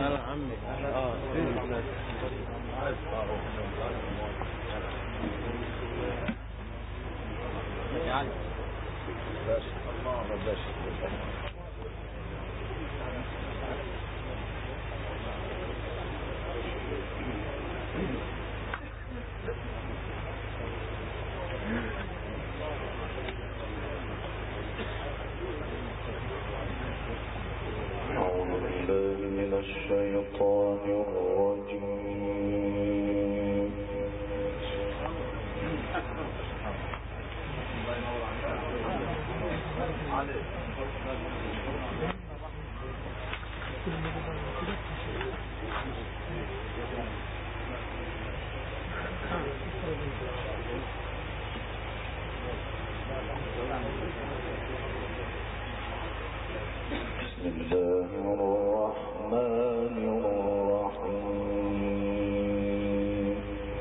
عمي يعني أعوذ بالله من الشيطان الرجيم. بسم الله الرحمن الرحيم.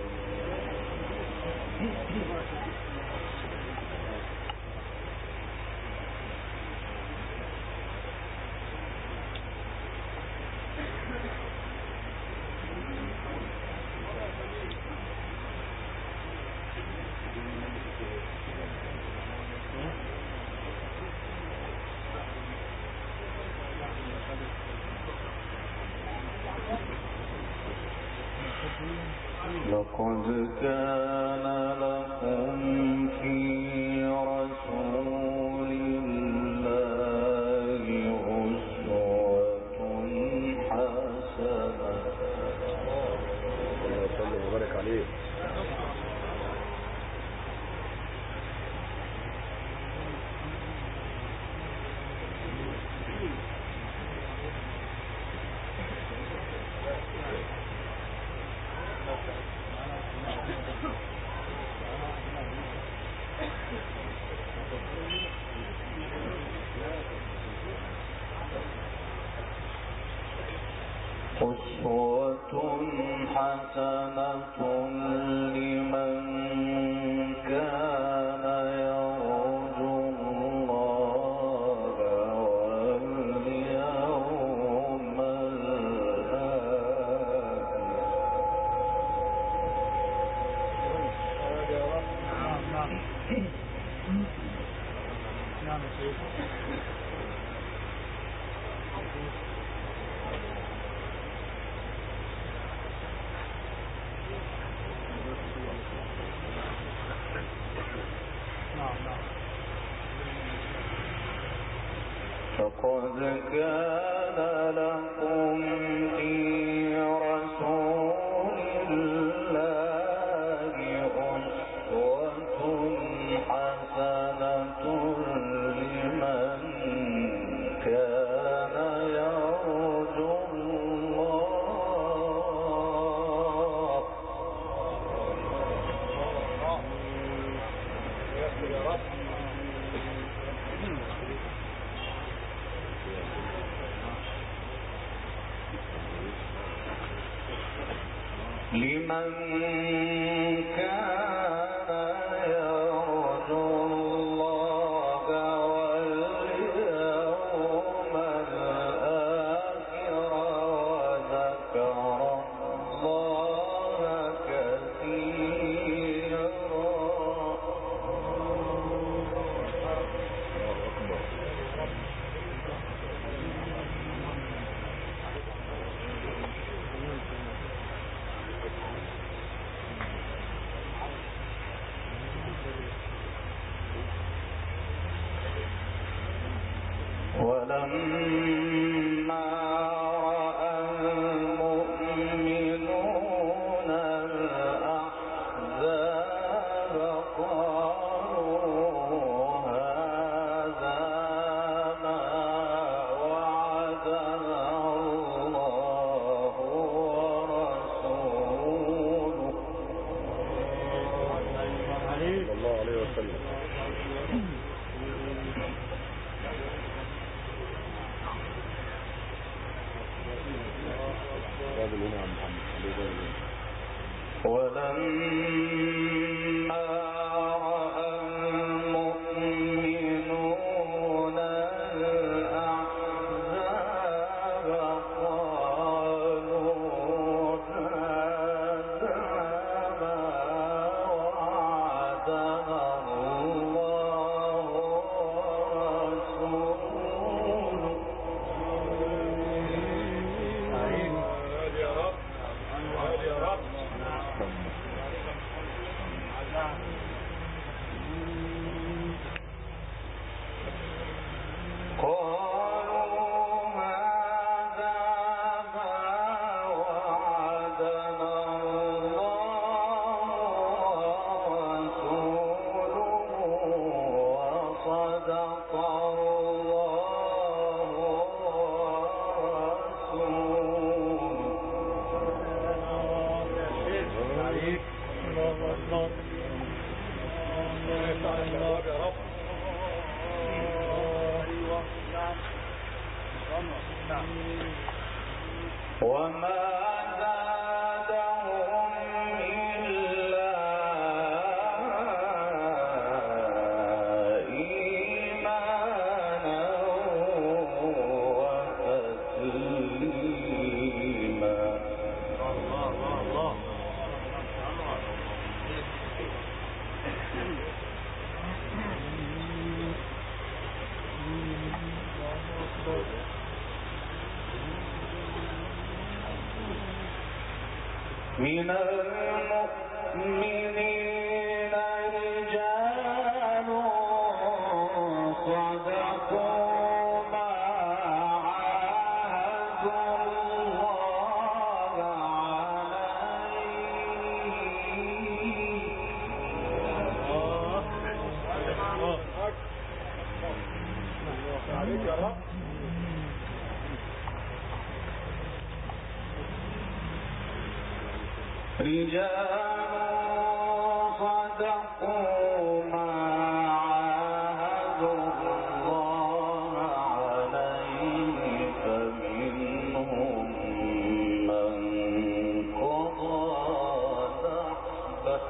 لقد كان لكم في رسول الله أسوة حسنة. الله يسلم ويبارك عليك. أسوة حسنة لمن كان يرجو الله واليوم فقد كان لكم في رسول الله أسوة حسنة لمن كان يرجو الله لمن كان يرجو الله واليوم الآخر وذكر الله كثيرا. ولما رأى المؤمنون الأحزاب قالوا هذا ما وعدنا الله ورسوله. صلى الله عليه وسلم. ولما رأى المؤمنون الأحزاب قالوا وما زادهم إلا إيمانا وتسليما. من المؤمنين رجال صدقوا ما عاهدوا الله عليك يا رب. رجال صدقوا ما عاهدوا الله عليه فمنهم من قضى نحبه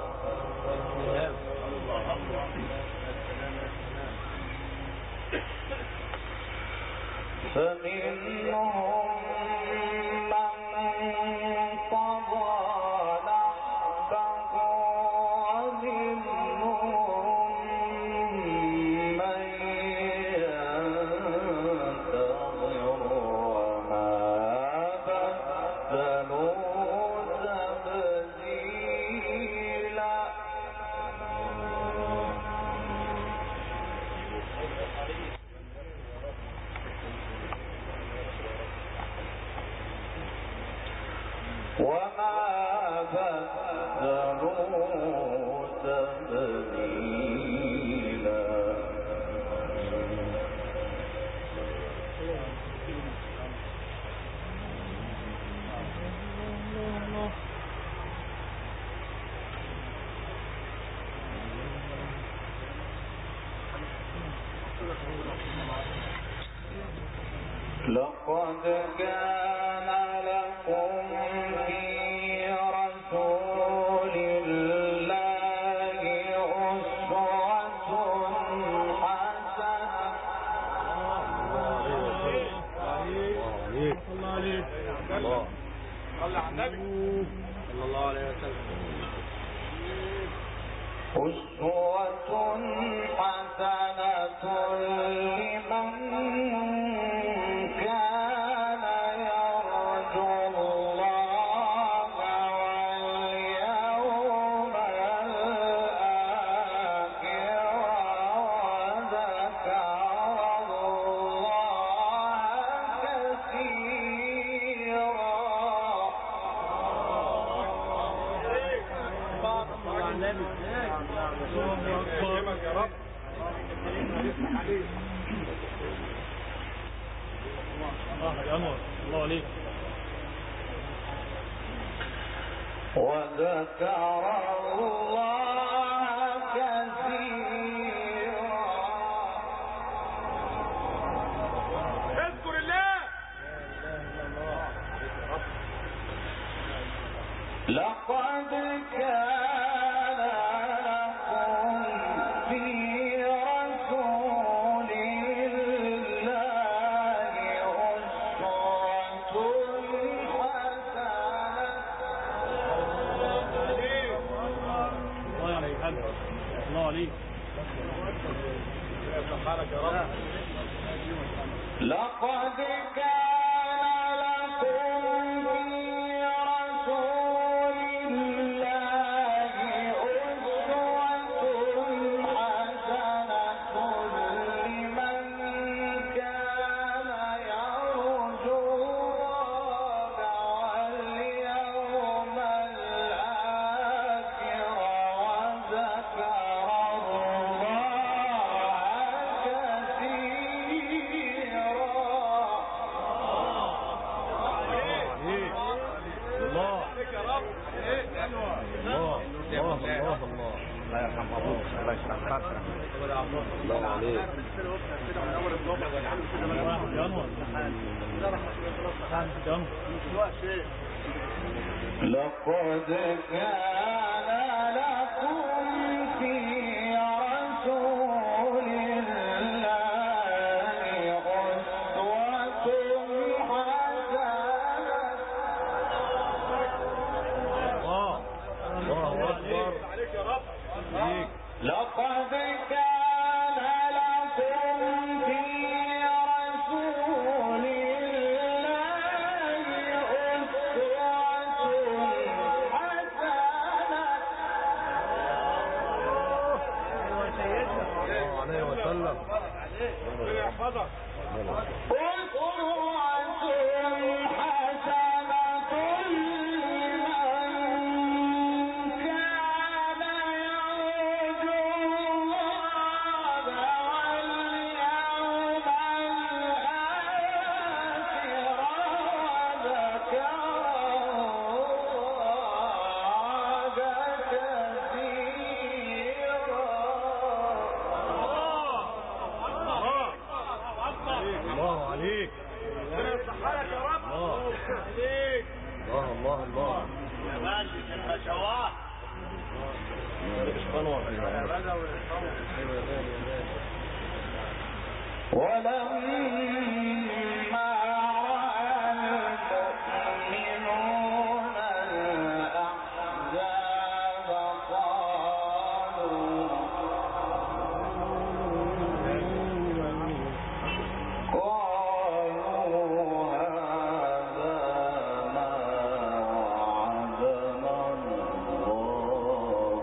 فمنهم من قضى نحبه ومنهم من ينتظر وما بدلوا تبديلا. وما بدلوا تبديلا. لقد كان لكم في رسول الله أسوة حسنة. الله صلى على النبي صلى الله عليه وسلم. أسوة حسنة لمن كان يرجو الله واليوم الآخر وذكر الله كثيرا. يكرمك يا رب. الله يا انور الله عليك. وذكر الله كثيرا. اذكر الله. لقد كان لكم في رسول الله أسوة حسنة. الله عليك الله عليك. سبحانك يا رب. لقد كان لكم في رسول الله أسوة حسنة لمن كان يرجو الله واليوم الآخر وذكر الله لقد كان لكم في رسول الله أسوة حسنة. الله أكبر عليك يا رب. لقد كان لكم في رسول الله أسوة حسنة. الله عليه وسلم. ربنا يحفظك. الله عليك. ربنا يصححك يا رب. الله عليك. الله الله الله يا ماشي يا باشوات. ولما رأى المؤمنون الأحزاب قالوا هذا ما وعدنا الله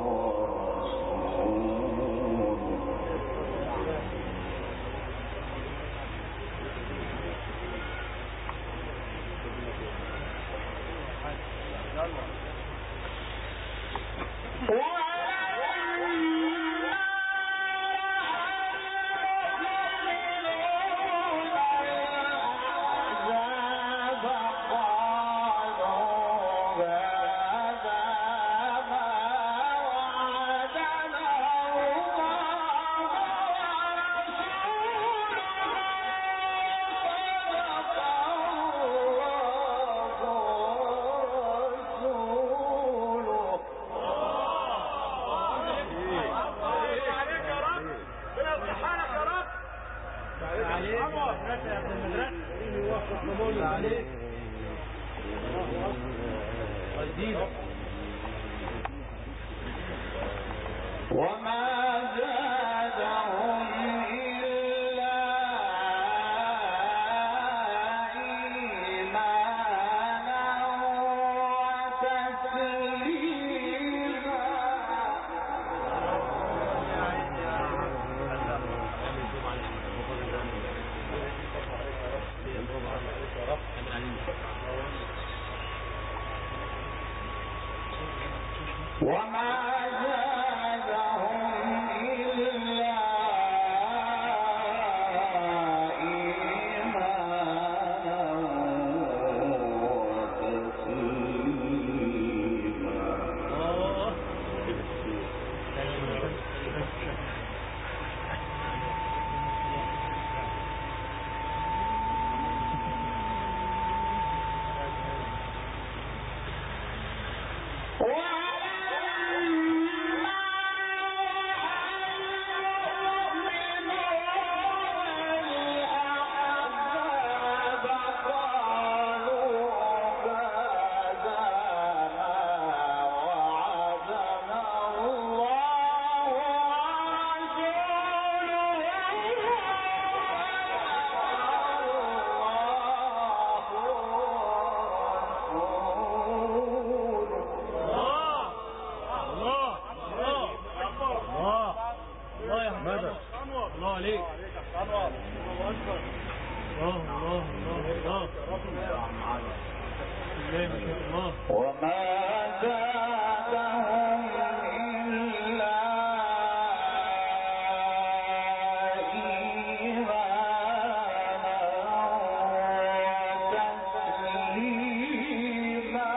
وما زادهم إلا إيمانا وتسليما. وما زادهم إلا إيمانا وتسليما. الله عليك. الله اكبر. الله وما زادهم إلا إيمانا وتسليما.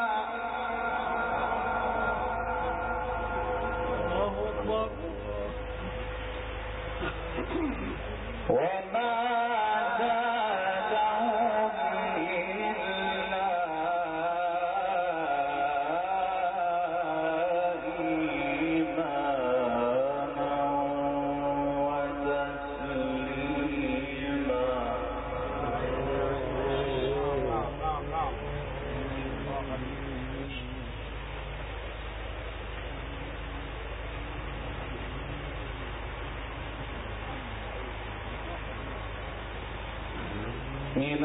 الله اكبر. وما زادهم من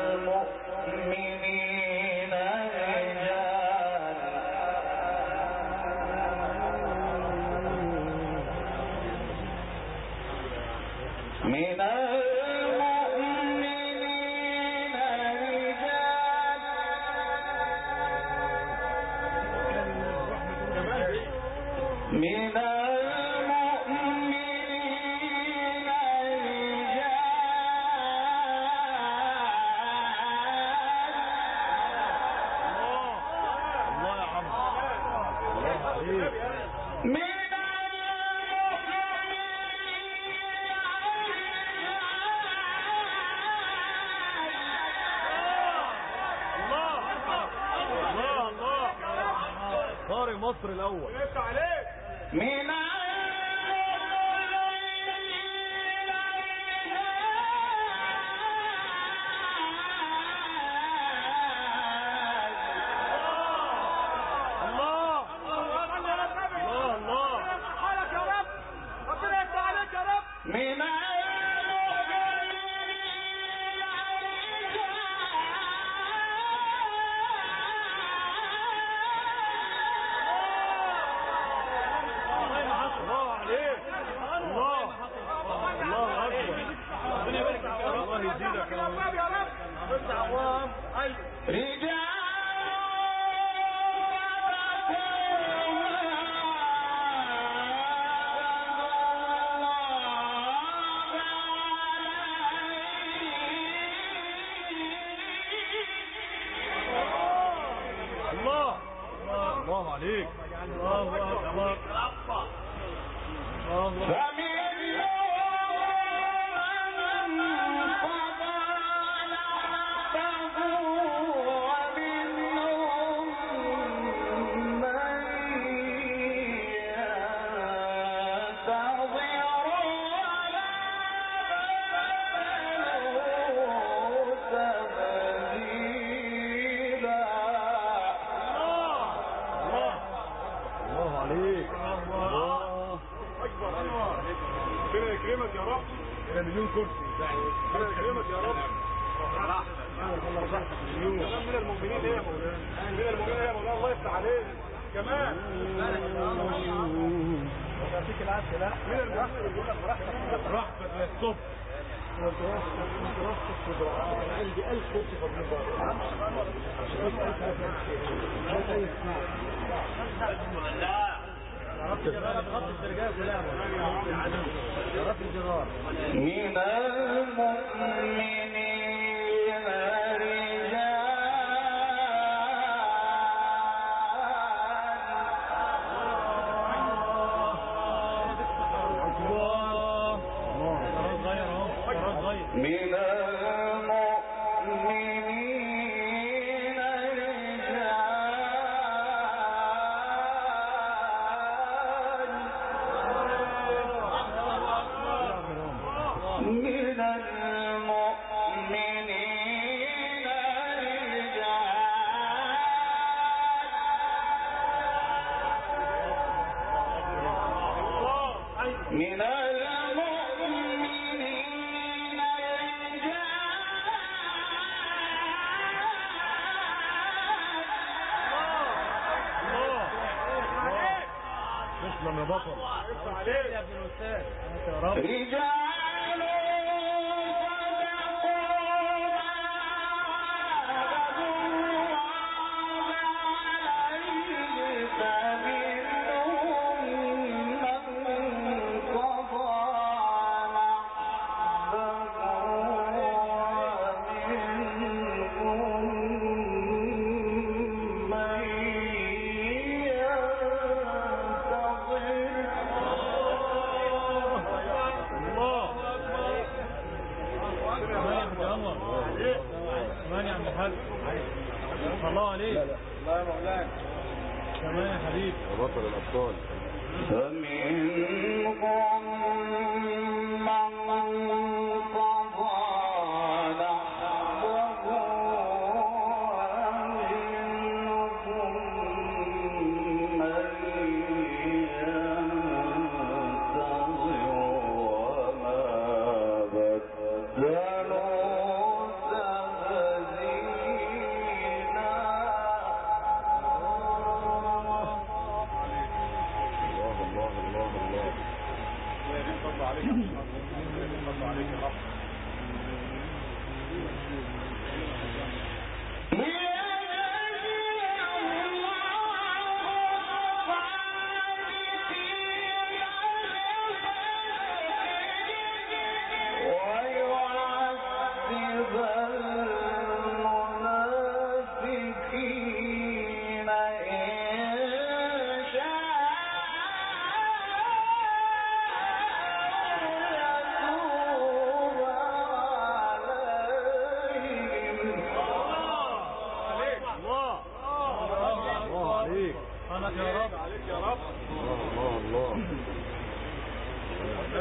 المؤمنين رجال من المؤمنين رجال من المؤمنين الله يا عم الله عليك طارق مصر الاول من الله عليك الله اكبر يكرمك يا رب مليون كرسي ربنا يكرمك يا رب كلام من المؤمنين ايه يا مولانا من المؤمنين ايه يا مولانا الله يفتح عليك كمان يعطيك العافيه لا من المؤمنين بيقول لك براحتك للصبح انا عندي 1000 كرسي فاضيين بره من المؤمنين تسلم يا بطل يا ابن الاستاذ يا رب رجال الله عليك لا الله يا مولانا كمان يا حبيبي يا بطل الابطال فمنهم من قضى نحبه ومنهم من ينتظر وما بدلوا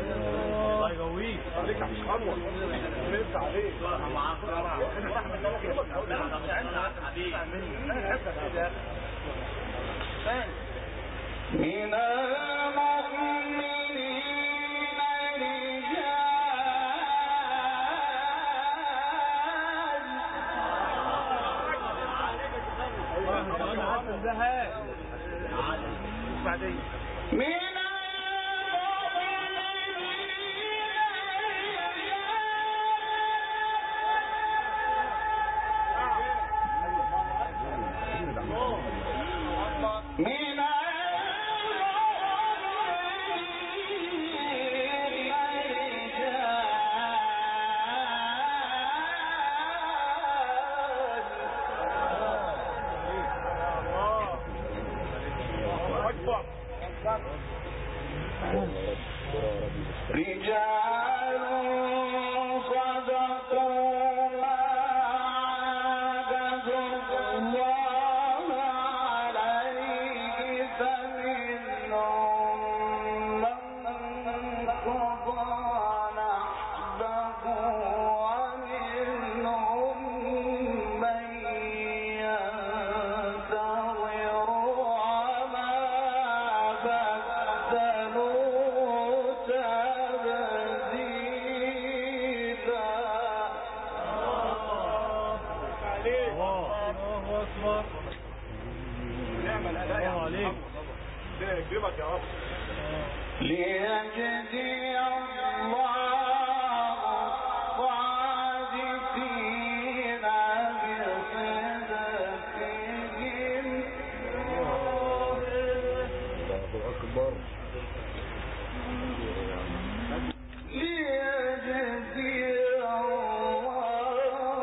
الله يقويك عليك يا مش انور لسه عليك من المؤمنين رجال صدقوا ما عاهدوا الله عليه فمنهم من قضى نحبه ومنهم من ينتظر وما بدلوا تبديلا. الله اكبر نعم الاداء عليك ربنا يكرمك يا رب. ليجزي الله الصادقين بصدقهم. الله أكبر. ليجزي الله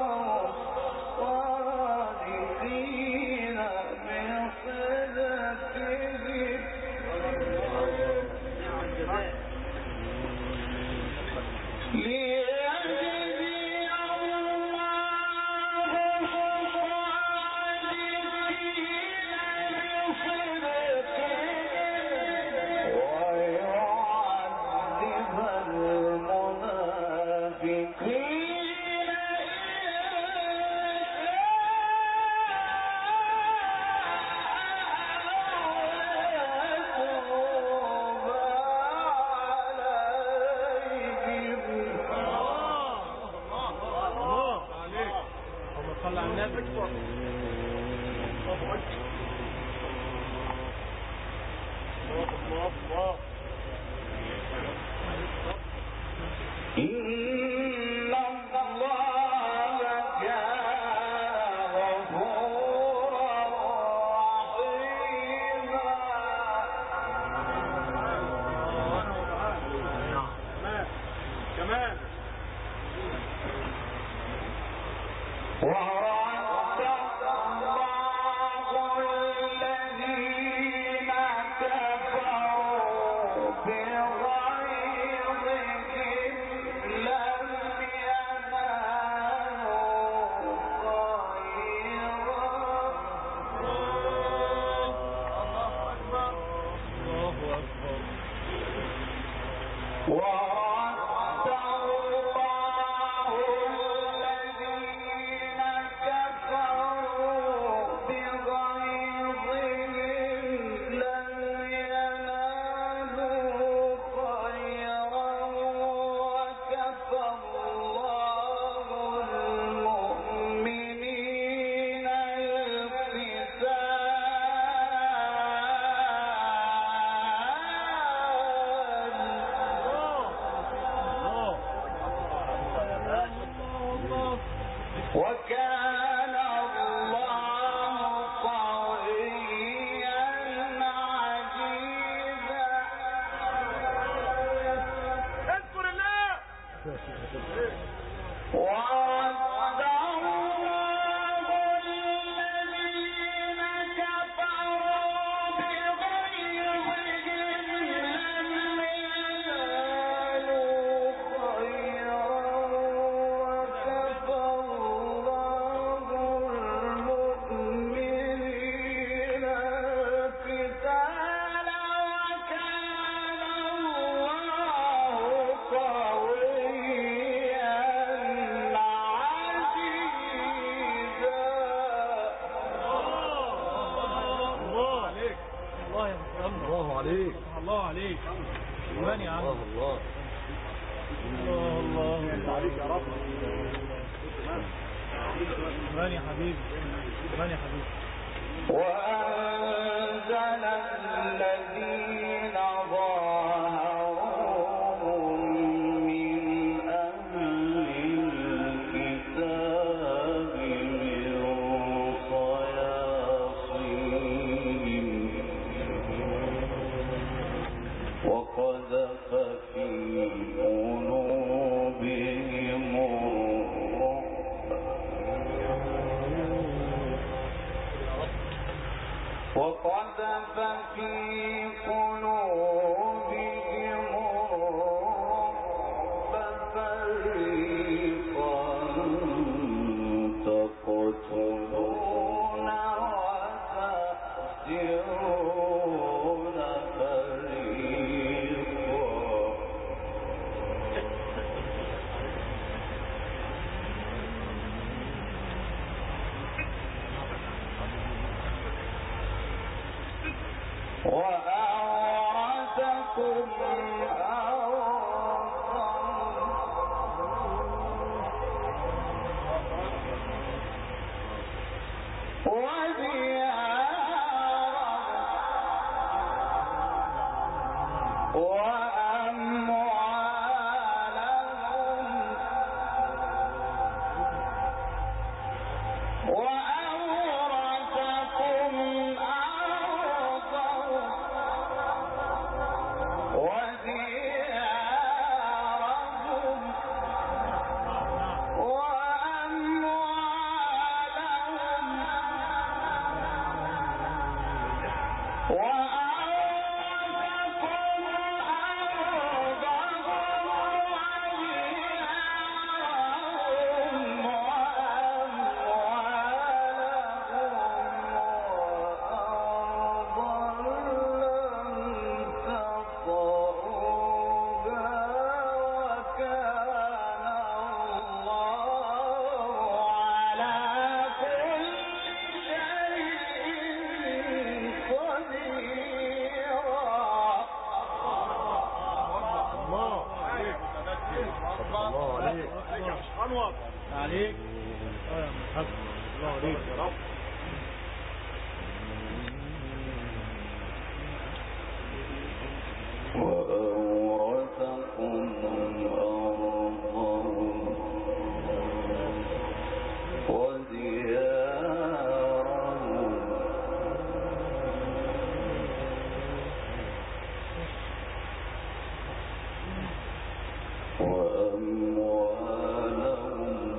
الصادقين بصدقهم. صلى على النبي. إن الله كان غفورا رحيما. كمان ورد الله الذين كفروا بغيظهم لم ينالوا خيرا. الله اكبر. ورد الله الذين الله عليك. غني يا عم. الله عليك يا رب. غني يا حبيبي. غني يا حبيبي. وأنزل الذين ظاهروهم من أهل الكتاب من صياصيهم وقذف في قلوبهم وقذف في قلوبهم الرعب فريقا تقتلون وتأسرون فريقا وأورثكم أرضا وديارا وأموالهم انور عليك. يا محمد الله عليك يا رب. وأورثكم أرضهم وديارهم وأموالهم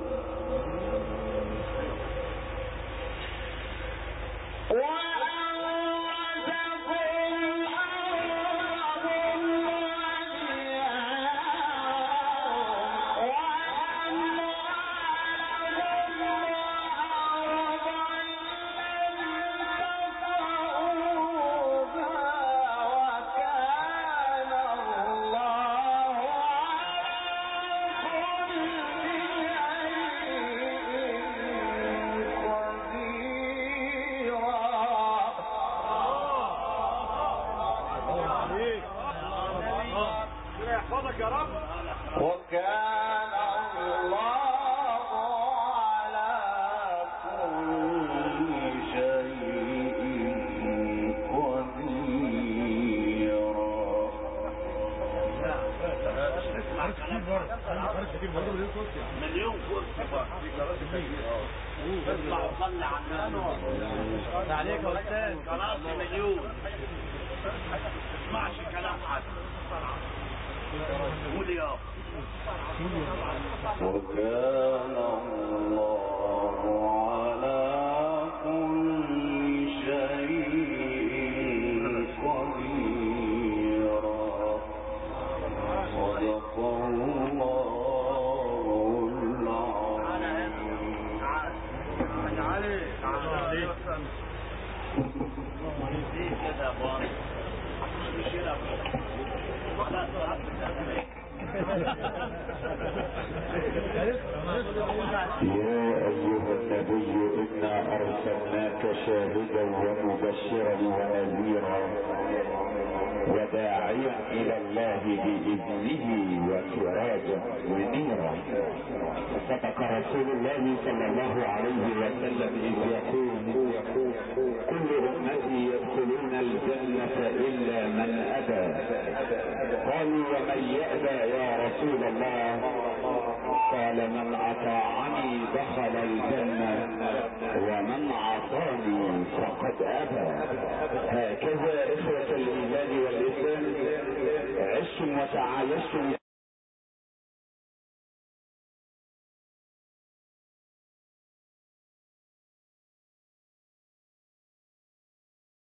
يا رب. وكان الله على كل شيء قديرا. مليون كرسي اطلع وصلي على النبي عليك يا استاذ. خلاص مليون ما تسمعش كلام حد. قول يا وكان الله على كل شيء قديرا. صدق الله العظيم. يا أيها النبي إنا أرسلناك شاهدا ومبشرا ونذيرا وداعيا إلى الله بإذنه وسراجا منيرا. صدق رسول الله صلى الله عليه وسلم إذ يقول كل أمتي يدخلون الجنة إلا من أبى. قالوا ومن يأبى يا رسول الله؟ قال من أطاعني دخل الجنة ومن عصاني فقد أبى. هكذا إخوة الإيمان والإسلام عشتم وتعايشتم